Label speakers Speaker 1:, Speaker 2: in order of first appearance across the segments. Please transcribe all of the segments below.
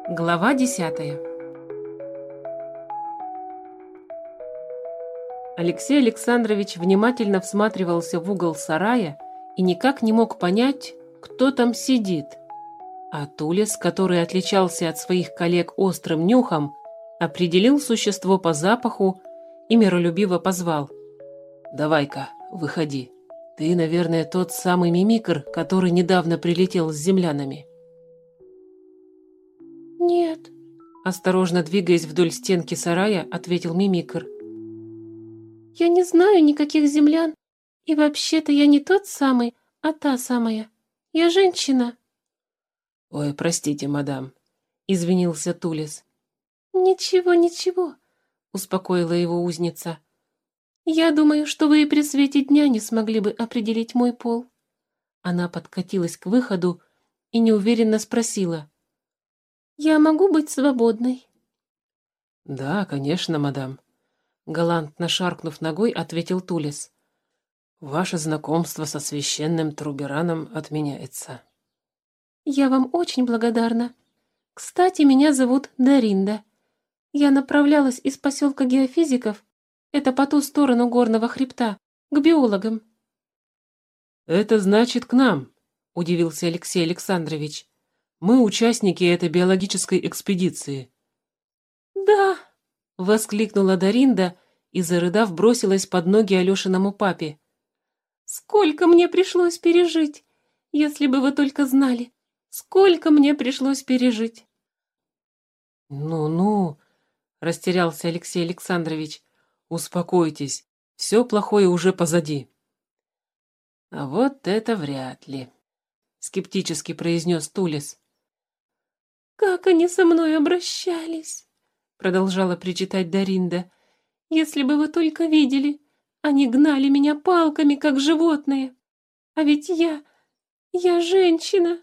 Speaker 1: Глава 10. Алексей Александрович внимательно всматривался в угол сарая и никак не мог понять, кто там сидит. А Тулес, который отличался от своих коллег острым нюхом, определил существо по запаху и миролюбиво позвал. «Давай-ка, выходи. Ты, наверное, тот самый мимикр, который недавно прилетел с землянами».
Speaker 2: «Нет»,
Speaker 1: – осторожно двигаясь вдоль стенки сарая, ответил мимикр.
Speaker 2: я не знаю никаких землян, и вообще-то я не тот самый, а та самая. Я женщина».
Speaker 1: «Ой, простите, мадам», – извинился Тулес.
Speaker 2: «Ничего, ничего», — успокоила его узница. «Я думаю, что вы и при свете дня не смогли бы определить мой пол». Она подкатилась к выходу и неуверенно спросила. «Я могу быть свободной?»
Speaker 1: «Да, конечно, мадам», — галантно шаркнув ногой, ответил Тулес. «Ваше знакомство со священным Трубераном отменяется».
Speaker 2: «Я вам очень благодарна. Кстати, меня зовут Даринда. Я направлялась из поселка геофизиков, это по ту сторону горного хребта, к биологам».
Speaker 1: «Это значит к нам», — удивился Алексей Александрович. «Мы участники этой биологической экспедиции».
Speaker 2: «Да»,
Speaker 1: — воскликнула Даринда и, зарыдав, бросилась под ноги Алешиному папе.
Speaker 2: «сколько мне пришлось пережить, если бы вы только знали, сколько мне пришлось пережить».
Speaker 1: «Ну-ну», — растерялся Алексей Александрович, — «успокойтесь, все плохое уже позади». «А вот это вряд ли», — скептически произнес Тулес.
Speaker 2: «Как они со мной обращались!» — продолжала причитать Даринда. «Если бы вы только видели, они гнали меня палками, как животные. А ведь я женщина!»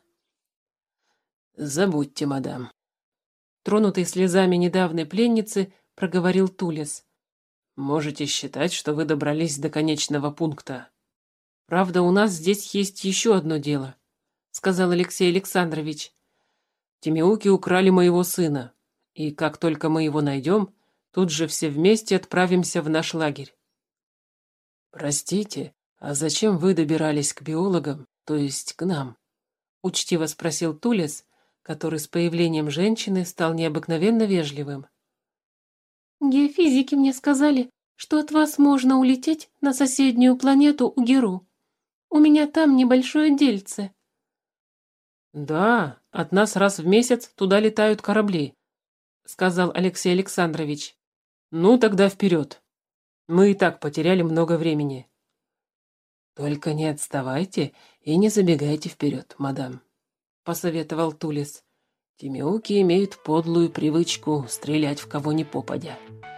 Speaker 1: «Забудьте, мадам», — тронутый слезами недавней пленницы, проговорил Тулес. «Можете считать, что вы добрались до конечного пункта. Правда, у нас здесь есть еще одно дело», — сказал Алексей Александрович. «Тимеуки украли моего сына, и как только мы его найдем, тут же все вместе отправимся в наш лагерь». «Простите, а зачем вы добирались к биологам, то есть к нам?» — учтиво спросил Тулес, который с появлением женщины стал необыкновенно вежливым.
Speaker 2: «Геофизики мне сказали, что от вас можно улететь на соседнюю планету Угеру. У меня там небольшое дельце».
Speaker 1: «Да, от нас раз в месяц туда летают корабли», — сказал Алексей Александрович. «Ну, тогда вперед. Мы и так потеряли много времени». «Только не отставайте и не забегайте вперед, мадам», — посоветовал Тулес. «Тимеуки имеют подлую привычку стрелять в кого ни попадя».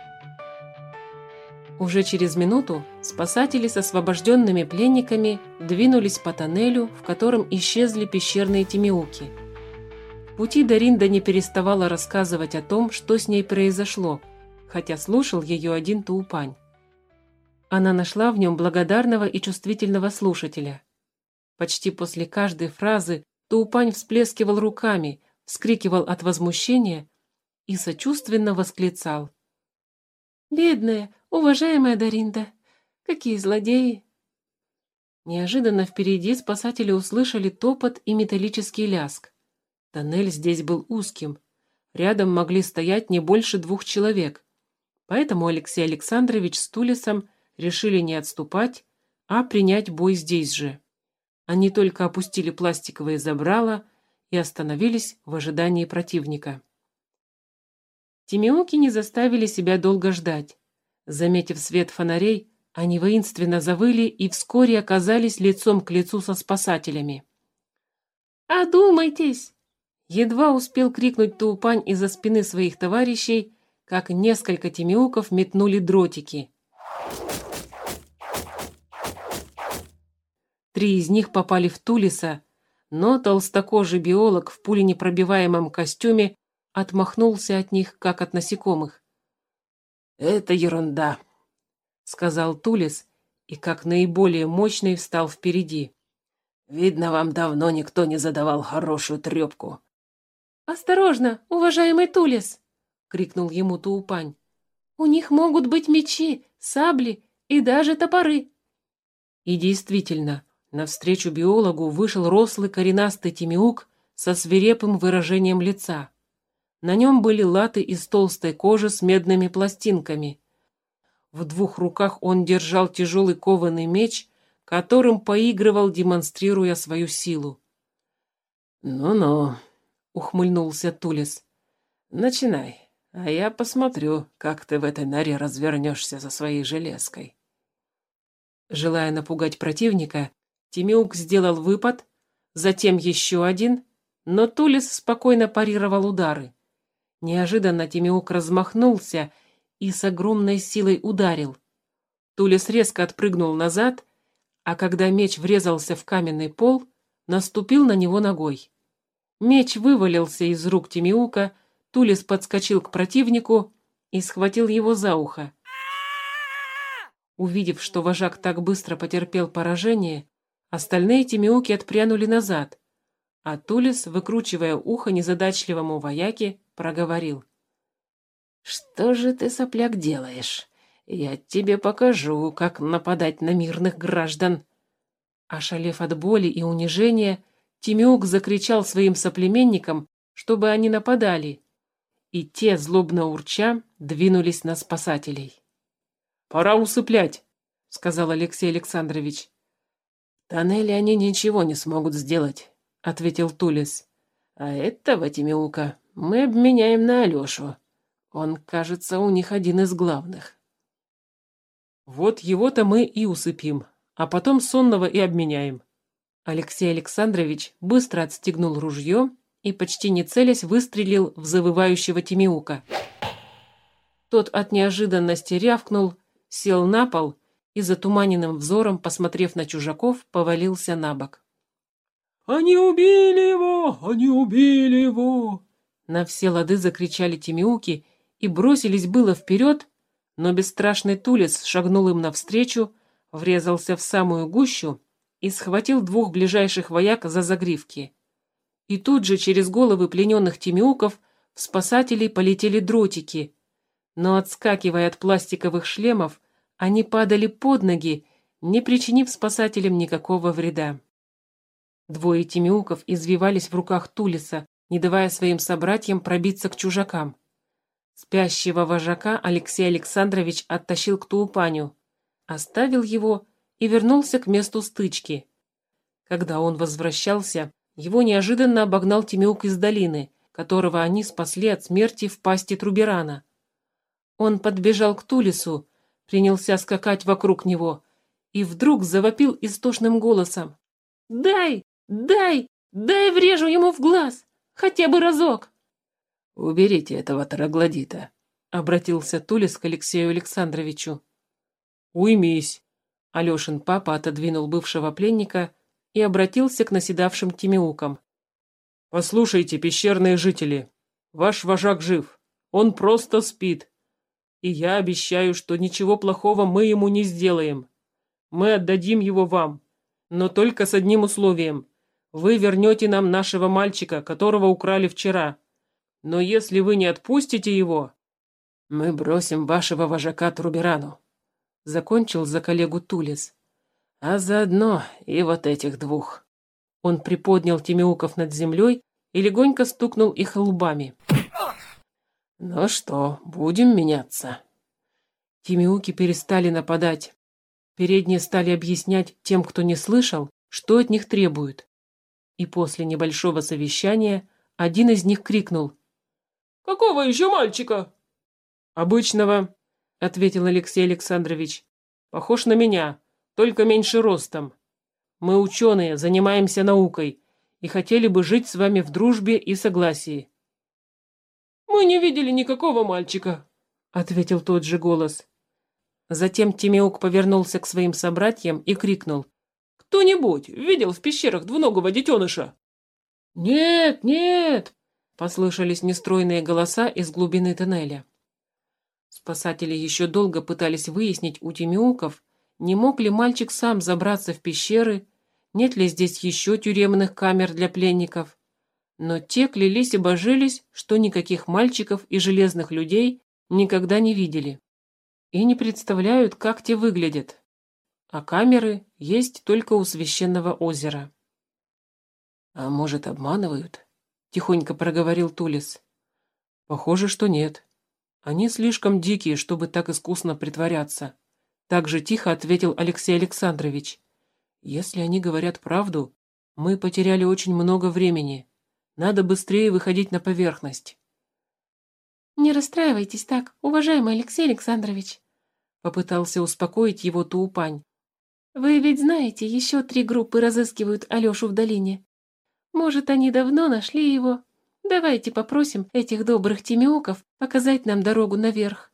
Speaker 1: Уже через минуту спасатели с освобожденными пленниками двинулись по тоннелю, в котором исчезли пещерные тимеуки. В пути Даринда не переставала рассказывать о том, что с ней произошло, хотя слушал ее один Туупань. Она нашла в нем благодарного и чувствительного слушателя. Почти после каждой фразы Туупань всплескивал руками, вскрикивал от возмущения и сочувственно восклицал. «Бедная, уважаемая Даринда, какие злодеи!» Неожиданно впереди спасатели услышали топот и металлический ляск. Тоннель здесь был узким. Рядом могли стоять не больше 2 человек. Поэтому Алексей Александрович с Тулесом решили не отступать, а принять бой здесь же. Они только опустили пластиковые забрала и остановились в ожидании противника. Тимеуки не заставили себя долго ждать. Заметив свет фонарей, они воинственно завыли и вскоре оказались лицом к лицу со спасателями.
Speaker 2: «Одумайтесь!»
Speaker 1: Едва успел крикнуть Туупань из-за спины своих товарищей, как несколько тимеуков метнули дротики. 3 из них попали в Тулеса, но толстокожий биолог в пуленепробиваемом костюме отмахнулся от них, как от насекомых. «Это ерунда», — сказал Тулес, и как наиболее мощный встал впереди. «Видно, вам давно никто не задавал хорошую трепку.
Speaker 2: «Осторожно, уважаемый Тулес!» — крикнул ему Туупань. «У них могут быть мечи, сабли и даже топоры».
Speaker 1: И действительно, навстречу биологу вышел рослый коренастый Тимеук со свирепым выражением лица. На нем были латы из толстой кожи с медными пластинками. В 2 руках он держал тяжелый кованый меч, которым поигрывал, демонстрируя свою силу. «Ну-ну», — ухмыльнулся Тулес. «Начинай, а я посмотрю, как ты в этой норе развернешься со своей железкой». Желая напугать противника, Тимеук сделал выпад, затем еще один, но Тулес спокойно парировал удары. Неожиданно Тимеук размахнулся и с огромной силой ударил. Тулес резко отпрыгнул назад, а когда меч врезался в каменный пол, наступил на него ногой. Меч вывалился из рук Тимеука, Тулес подскочил к противнику и схватил его за ухо. Увидев, что вожак так быстро потерпел поражение, остальные Тимеуки отпрянули назад, а Тулес, выкручивая ухо незадачливому вояке, проговорил. «Что же ты, сопляк, делаешь? Я тебе покажу, как нападать на мирных граждан». Ошалев от боли и унижения, Тимеук закричал своим соплеменникам, чтобы они нападали, и те, злобно урча, двинулись на спасателей. «Пора усыплять», — сказал Алексей Александрович. «В тоннеле они ничего не смогут сделать», — ответил Тулес. «А этого Тимеука мы обменяем на Алешу. Он, кажется, у них один из главных». «Вот его-то мы и усыпим, а потом сонного и обменяем». Алексей Александрович быстро отстегнул ружье и, почти не целясь, выстрелил в завывающего Тимеука. Тот от неожиданности рявкнул, сел на пол и, затуманенным взором, посмотрев на чужаков, повалился на бок. «Они убили его! Они убили его!» На все лады закричали Тимеуки и бросились было вперед, но бесстрашный Тулес шагнул им навстречу, врезался в самую гущу и схватил 2 ближайших вояк за загривки. И тут же через головы плененных Тимеуков в спасателей полетели дротики, но, отскакивая от пластиковых шлемов, они падали под ноги, не причинив спасателям никакого вреда. 2 Тимеуков извивались в руках Тулеса, не давая своим собратьям пробиться к чужакам. Спящего вожака Алексей Александрович оттащил к Туупаню, оставил его и вернулся к месту стычки. Когда он возвращался, его неожиданно обогнал Тимеук из долины, которого они спасли от смерти в пасти Труберана. Он подбежал к Тулесу, принялся скакать вокруг него и вдруг завопил истошным голосом. «Дай! Дай! Дай врежу ему в глаз! Хотя бы разок!» «Уберите этого троглодита», — обратился Тулес к Алексею Александровичу. «Уймись», — Алешин папа отодвинул бывшего пленника и обратился к наседавшим Тимеукам. «Послушайте, пещерные жители, ваш вожак жив, он просто спит, и я обещаю, что ничего плохого мы ему не сделаем. Мы отдадим его вам, но только с одним условием. Вы вернете нам нашего мальчика, которого украли вчера. Но если вы не отпустите его, мы бросим вашего вожака Труберану», — закончил за коллегу Тулес. «А заодно и вот этих 2». Он приподнял Тимеуков над землей и легонько стукнул их лбами. «Ну что, будем меняться?» Тимеуки перестали нападать. Передние стали объяснять тем, кто не слышал, что от них требуют. И после небольшого совещания один из них крикнул: «Какого еще мальчика?» «Обычного», — ответил Алексей Александрович. «Похож на меня, только меньше ростом. Мы ученые, занимаемся наукой и хотели бы жить с вами в дружбе и согласии». «Мы не видели никакого мальчика», — ответил тот же голос. Затем Тимеук повернулся к своим собратьям и крикнул: «Кто-нибудь видел в пещерах двуногого детеныша?» «Нет, нет!» — послышались нестройные голоса из глубины тоннеля. Спасатели еще долго пытались выяснить у Тимеуков, не мог ли мальчик сам забраться в пещеры, нет ли здесь еще тюремных камер для пленников. Но те клялись и божились, что никаких мальчиков и железных людей никогда не видели. И не представляют, как те выглядят. А камеры есть только у священного озера. «А может, обманывают?» – тихонько проговорил Тулис. «Похоже, что нет. Они слишком дикие, чтобы так искусно притворяться», – так же тихо ответил Алексей Александрович. «Если они говорят правду, мы потеряли очень много времени. Надо быстрее выходить на поверхность».
Speaker 2: «Не расстраивайтесь так, уважаемый Алексей Александрович», — попытался успокоить его Туупань. «Вы ведь знаете, еще 3 группы разыскивают Алешу в долине. Может, они давно нашли его. Давайте попросим этих добрых тимеоков показать нам дорогу наверх».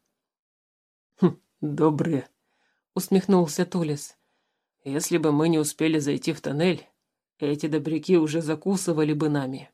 Speaker 1: «Добрые», — усмехнулся Тулис. «Если бы мы не успели зайти в тоннель, эти добряки уже закусывали бы нами».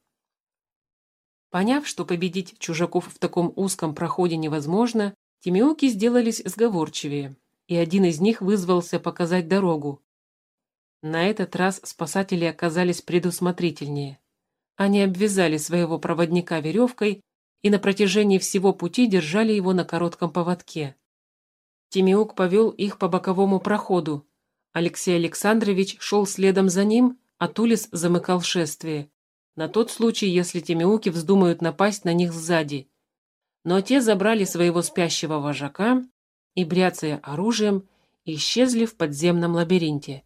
Speaker 1: Поняв, что победить чужаков в таком узком проходе невозможно, тимеоки сделались сговорчивее, и один из них вызвался показать дорогу. На этот раз спасатели оказались предусмотрительнее. Они обвязали своего проводника веревкой и на протяжении всего пути держали его на коротком поводке. Тимеок повел их по боковому проходу. Алексей Александрович шел следом за ним, а Тулис замыкал шествие, на тот случай, если тимеуки вздумают напасть на них сзади. Но те забрали своего спящего вожака и, бряцая оружием, исчезли в подземном лабиринте.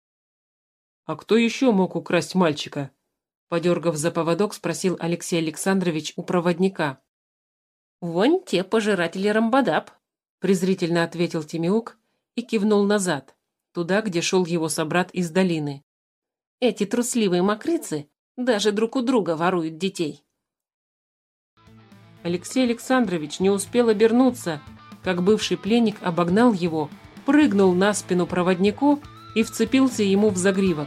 Speaker 1: «А кто еще мог украсть мальчика?» Подергав за поводок, спросил Алексей Александрович у проводника.
Speaker 2: «Вон те пожиратели Рамбадаб», —
Speaker 1: презрительно ответил Тимеук и кивнул назад, туда, где шел его собрат из долины.
Speaker 2: «Эти трусливые мокрыцы даже друг у друга воруют детей».
Speaker 1: Алексей Александрович не успел обернуться, как бывший пленник обогнал его, прыгнул на спину проводнику и вцепился ему в загривок.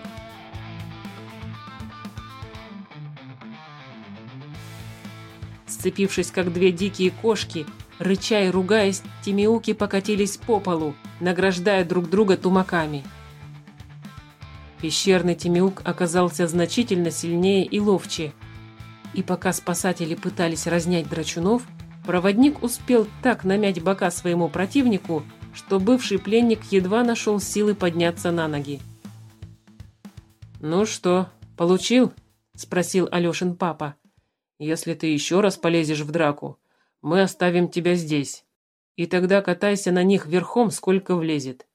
Speaker 1: Сцепившись, как 2 дикие кошки, рыча и ругаясь, тимеуки покатились по полу, награждая друг друга тумаками. Пещерный тимеук оказался значительно сильнее и ловче. И пока спасатели пытались разнять драчунов, проводник успел так намять бока своему противнику, что бывший пленник едва нашел силы подняться на ноги. «Ну что, получил?» – спросил Алешин папа. «Если ты еще раз полезешь в драку, мы оставим тебя здесь, и тогда катайся на них верхом, сколько влезет».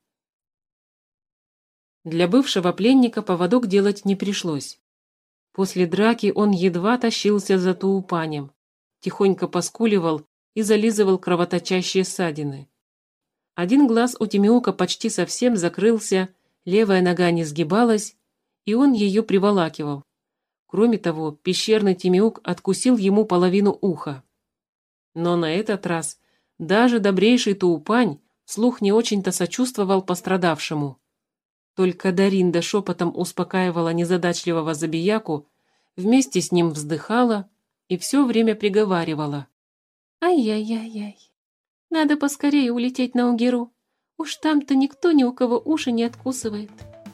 Speaker 1: Для бывшего пленника поводок делать не пришлось. После драки он едва тащился за Туупанем, тихонько поскуливал и зализывал кровоточащие ссадины. Один глаз у Тимеука почти совсем закрылся, левая нога не сгибалась, и он ее приволакивал. Кроме того, пещерный Тимеук откусил ему половину уха. Но на этот раз даже добрейший Туупань вслух не очень-то сочувствовал пострадавшему. Только Даринда шепотом успокаивала незадачливого забияку, вместе с ним вздыхала и все время приговаривала.
Speaker 2: «Ай-яй-яй-яй, надо поскорее улететь на Угеру. Уж там-то никто ни у кого уши не откусывает».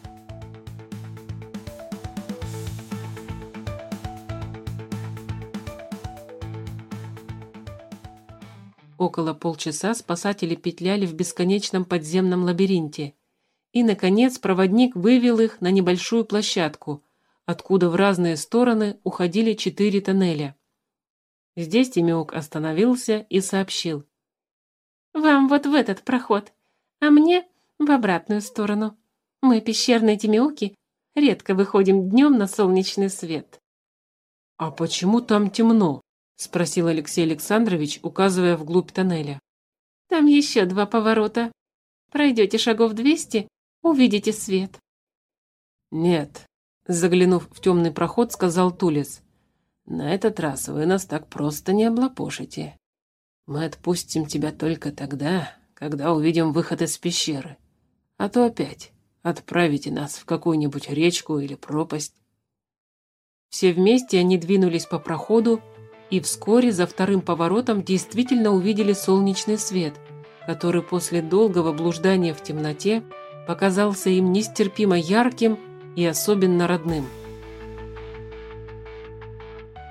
Speaker 1: Около полчаса спасатели петляли в бесконечном подземном лабиринте. И, наконец, проводник вывел их на небольшую площадку, откуда в разные стороны уходили 4 тоннеля. Здесь Тимеук остановился и сообщил.
Speaker 2: «Вам вот в этот проход, а мне в обратную сторону. Мы, пещерные тимеуки, редко выходим днем на солнечный свет».
Speaker 1: «А почему там темно?» – спросил Алексей Александрович, указывая вглубь тоннеля.
Speaker 2: «Там еще 2 поворота. Пройдете шагов 200, увидите свет».
Speaker 1: «Нет», – заглянув в темный проход, сказал Тулис. «На этот раз вы нас так просто не облапошите. Мы отпустим тебя только тогда, когда увидим выход из пещеры. А то опять отправите нас в какую-нибудь речку или пропасть». Все вместе они двинулись по проходу, и вскоре за вторым поворотом действительно увидели солнечный свет, который после долгого блуждания в темноте показался им нестерпимо ярким и особенно родным.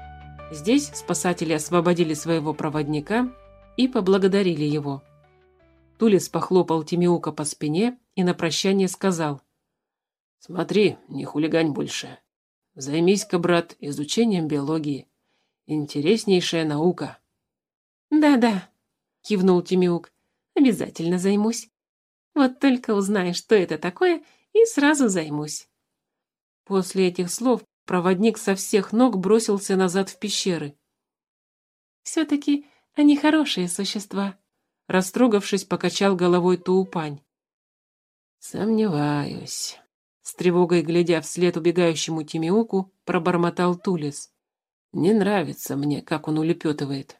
Speaker 1: Здесь спасатели освободили своего проводника и поблагодарили его. Тулес похлопал Тимеука по спине и на прощание сказал: «Смотри, не хулигань больше. Займись-ка, брат, изучением биологии. Интереснейшая наука».
Speaker 2: «Да-да», — кивнул Тимеук, — «обязательно займусь. Вот только узнаю, что это такое, и сразу займусь».
Speaker 1: После этих слов проводник со всех ног бросился назад в пещеры.
Speaker 2: «Все-таки они хорошие существа», —
Speaker 1: растрогавшись, покачал головой Туупань.
Speaker 2: «Сомневаюсь»,
Speaker 1: — с тревогой глядя вслед убегающему Тимеуку, пробормотал Тулес.
Speaker 2: «Не нравится мне, как он улепетывает».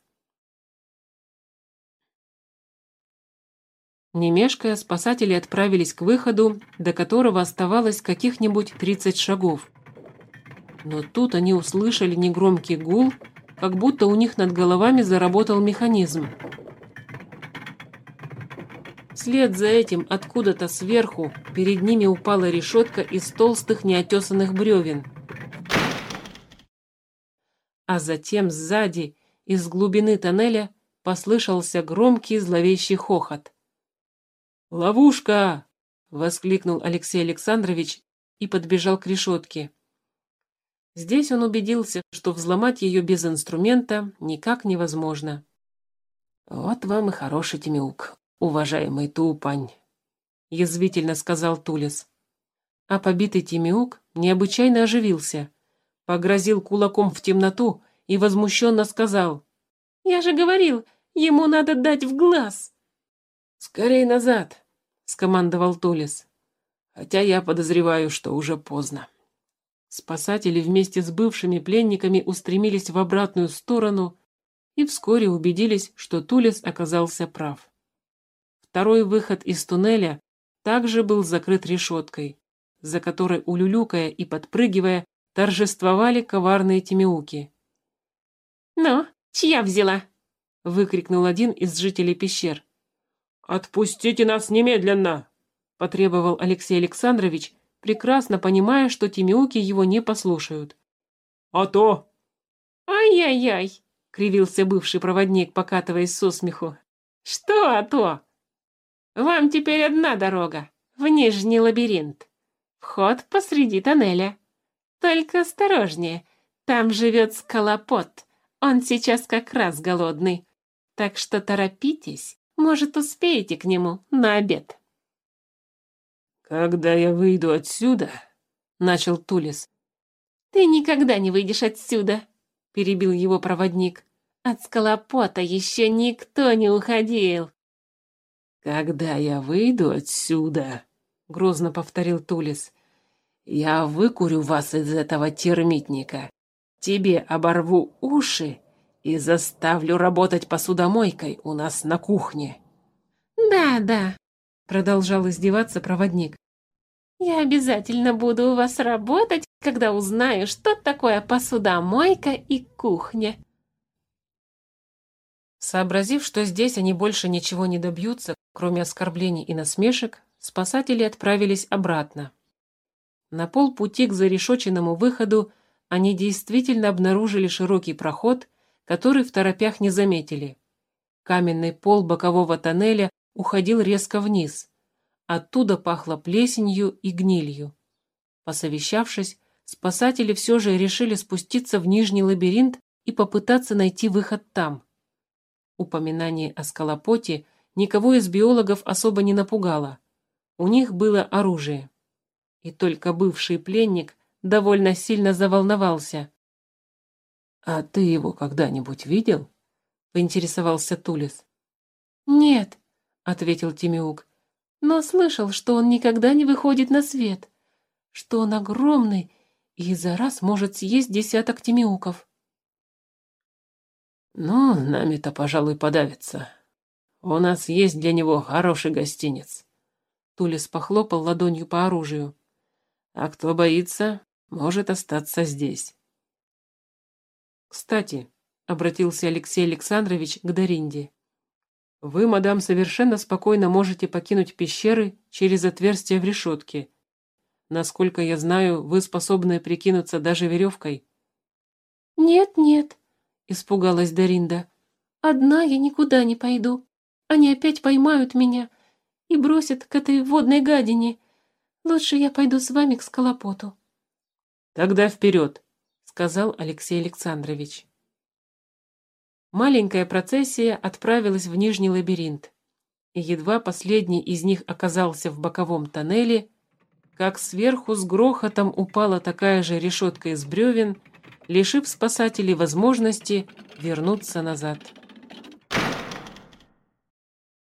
Speaker 1: Не мешкая, спасатели отправились к выходу, до которого оставалось каких-нибудь 30 шагов. Но тут они услышали негромкий гул, как будто у них над головами заработал механизм. Вслед за этим откуда-то сверху перед ними упала решетка из толстых неотесанных бревен. А затем сзади, из глубины тоннеля, послышался громкий зловещий хохот. «Ловушка!» — воскликнул Алексей Александрович и подбежал к решетке. Здесь он убедился, что взломать ее без инструмента никак невозможно.
Speaker 2: «Вот вам и хороший Тимеук, уважаемый Туупань», —
Speaker 1: язвительно сказал Тулес. А побитый Тимеук необычайно оживился, погрозил кулаком в темноту и возмущенно сказал:
Speaker 2: «Я же говорил, ему надо дать в глаз!»
Speaker 1: «Скорей назад!» — скомандовал Тулес. «Хотя я подозреваю, что уже поздно». Спасатели вместе с бывшими пленниками устремились в обратную сторону и вскоре убедились, что Тулес оказался прав. Второй выход из туннеля также был закрыт решеткой, за которой, улюлюкая и подпрыгивая, торжествовали коварные тимеуки.
Speaker 2: «Ну, чья взяла?»
Speaker 1: — выкрикнул один из жителей пещер.
Speaker 3: «Отпустите нас немедленно!»
Speaker 1: — потребовал Алексей Александрович, прекрасно понимая, что тимеуки его не послушают.
Speaker 3: «А то!»
Speaker 2: «Ай-яй-яй!»
Speaker 1: — кривился бывший проводник, покатываясь со смеху.
Speaker 2: «Что «а то»? Вам теперь одна дорога, в Нижний лабиринт. Вход посреди тоннеля. Только осторожнее, там живет скалопот, он сейчас как раз голодный. Так что торопитесь, может, успеете к нему на обед».
Speaker 3: «Когда я выйду отсюда...»
Speaker 1: — начал Тулес.
Speaker 2: «Ты никогда не выйдешь отсюда», — перебил его проводник. «От скалопота еще никто не уходил».
Speaker 3: «Когда я выйду отсюда...» — грозно повторил Тулес. «Я выкурю вас из этого термитника, тебе оборву уши и заставлю работать посудомойкой у нас на кухне».
Speaker 2: «Да-да»,
Speaker 1: — продолжал издеваться проводник.
Speaker 2: «Я обязательно буду у вас работать, когда узнаю, что такое посудомойка и кухня».
Speaker 1: Сообразив, что здесь они больше ничего не добьются, кроме оскорблений и насмешек, спасатели отправились обратно. На полпути к зарешоченному выходу они действительно обнаружили широкий проход, который в торопях не заметили. Каменный пол бокового тоннеля уходил резко вниз. Оттуда пахло плесенью и гнилью. Посовещавшись, спасатели все же решили спуститься в нижний лабиринт и попытаться найти выход там. Упоминание о скалопоте никого из биологов особо не напугало. У них было оружие. И только бывший пленник довольно сильно заволновался.
Speaker 3: «А ты его когда-нибудь видел?»
Speaker 1: — поинтересовался Тулес.
Speaker 2: «Нет»,
Speaker 1: — ответил Тимеук,
Speaker 2: — «но слышал, что он никогда не выходит на свет, что он огромный и за раз может съесть десяток тимеуков».
Speaker 3: «Ну, нами-то, пожалуй, подавится. У нас есть для него хороший гостиниц».
Speaker 1: Тулес похлопал ладонью по оружию.
Speaker 3: «А кто боится, может остаться здесь».
Speaker 1: «Кстати», — обратился Алексей Александрович к Даринде, «вы, мадам, совершенно спокойно можете покинуть пещеры через отверстие в решетке. Насколько я знаю, вы способны прикинуться даже веревкой».
Speaker 2: «Нет-нет»,
Speaker 1: – испугалась Даринда.
Speaker 2: «Одна я никуда не пойду. Они опять поймают меня и бросят к этой водной гадине. Лучше я пойду с вами к Скалопоту».
Speaker 1: «Тогда вперед», – сказал Алексей Александрович. Маленькая процессия отправилась в Нижний лабиринт, и едва последний из них оказался в боковом тоннеле, как сверху с грохотом упала такая же решетка из бревен, лишив спасателей возможности вернуться назад.